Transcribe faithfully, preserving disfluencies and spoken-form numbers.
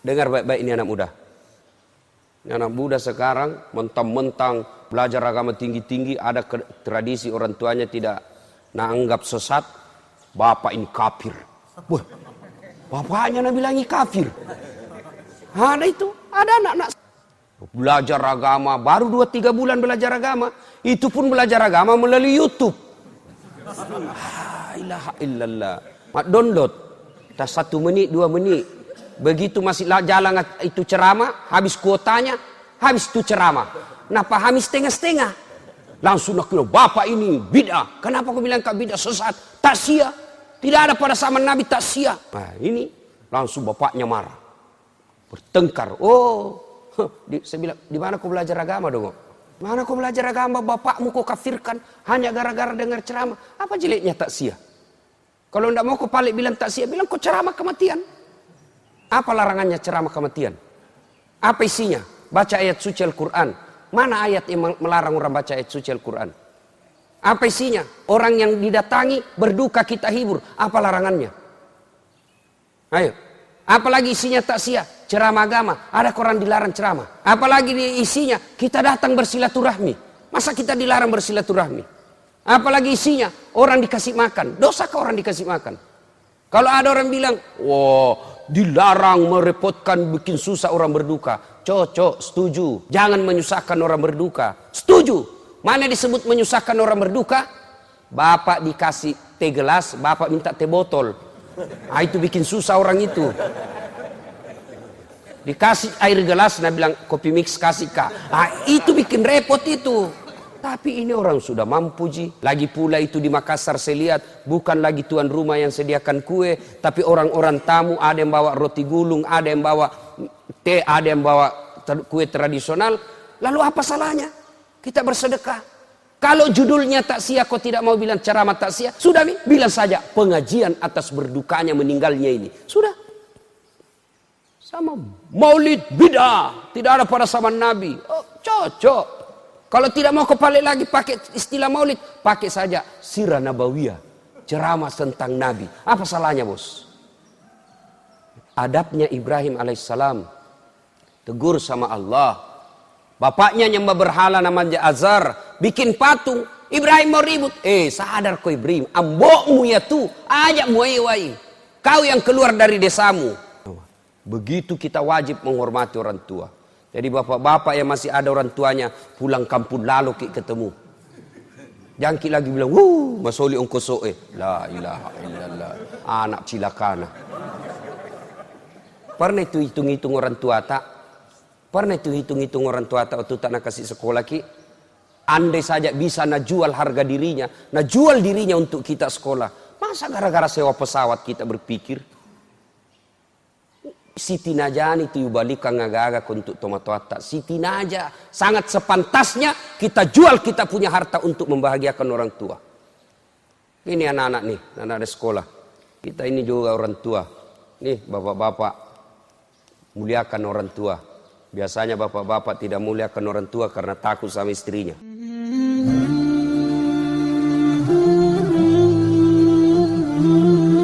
Dengar baik-baik ini anak muda. Anak muda sekarang mentang-mentang belajar agama tinggi-tinggi, ada tradisi orang tuanya tidak nanggap sesat, bapak ini kafir. Wah, bapaknya nak bilangi kafir. Ada itu, ada anak-anak belajar agama, baru dua tiga bulan belajar agama, itu pun belajar agama melalui YouTube. La ilaha illallah. Mak download, tak satu menit, dua menit. Begitu masih jalan itu ceramah, habis kuotanya, habis itu ceramah. Nah pahami setengah-setengah. Langsung nak bilang, bapak ini bid'ah. Kenapa kau bilang kau bid'ah sesat? Tak sia. Tidak ada pada zaman Nabi tak sia. Nah ini langsung bapaknya marah. Bertengkar. Oh, di, saya bilang, di mana kau belajar agama dong? Mana kau belajar agama, bapakmu kau kafirkan hanya gara-gara dengar ceramah. Apa jeleknya tak sia? Kalau tidak mau kau balik bilang tak sia, bilang kau ceramah kematian. Apa larangannya ceramah kematian? Apa isinya? Baca ayat suci Al-Quran. Mana ayat yang melarang orang baca ayat suci Al-Quran? Apa isinya? Orang yang didatangi berduka kita hibur. Apa larangannya? Ayo. Apalagi isinya takziah, ceramah agama. Ada orang dilarang ceramah. Apalagi di isinya kita datang bersilaturahmi. Masa kita dilarang bersilaturahmi? Apalagi isinya orang dikasih makan. Dosakah orang dikasih makan? Kalau ada orang bilang, wah dilarang merepotkan, bikin susah orang berduka. Cocok, setuju. Jangan menyusahkan orang berduka. Setuju. Mana disebut menyusahkan orang berduka? Bapak dikasih teh gelas, bapak minta teh botol. Nah, itu bikin susah orang itu. Dikasih air gelas, nah bilang kopi mix kasih kak. Nah, itu bikin repot itu. Tapi ini orang sudah mampu ji. Lagi pula itu di Makassar saya lihat, bukan lagi tuan rumah yang sediakan kue, tapi orang-orang tamu, ada yang bawa roti gulung, ada yang bawa teh, ada yang bawa kue tradisional. Lalu apa salahnya? Kita bersedekah. Kalau judulnya takziah, kau tidak mau bilang ceramah takziah, sudah bilang saja pengajian atas berdukanya meninggalnya ini. Sudah. Sama maulid bid'ah, tidak ada pada zaman Nabi. Oh, cocok. Kalau tidak mau kepalik lagi pakai istilah maulid, pakai saja sirah nabawiyah, ceramah tentang Nabi. Apa salahnya bos? Adabnya Ibrahim alaihissalam, tegur sama Allah. Bapaknya nyembah berhala namanya Azar, bikin patung. Ibrahim mau ribut. Eh sadar kau Ibrahim, ambokmu ya tuh, ajak muai-wai. Kau yang keluar dari desamu. Begitu kita wajib menghormati orang tua. Jadi bapak-bapak yang masih ada orang tuanya pulang kampung lalu kita ketemu. Jangan kita lagi bilang, wuh, masoli ongko soe. La ilaha illallah. Anak cilakana. Pernah itu hitung-hitung orang tua tak? Pernah itu hitung-hitung orang tua tak waktu tak nak kasih sekolah ki? Andai saja bisa nak jual harga dirinya, nak jual dirinya untuk kita sekolah. Masa gara-gara sewa pesawat kita berpikir? Siti Najani itu yubalikan ngagaga untuk tomat-tomat. Siti Naja sangat sepantasnya kita jual kita punya harta untuk membahagiakan orang tua. Ini anak-anak nih, anak-anak sekolah. Kita ini juga orang tua. Nih bapak-bapak, muliakan orang tua. Biasanya bapak-bapak tidak muliakan orang tua karena takut sama istrinya. Mm-hmm.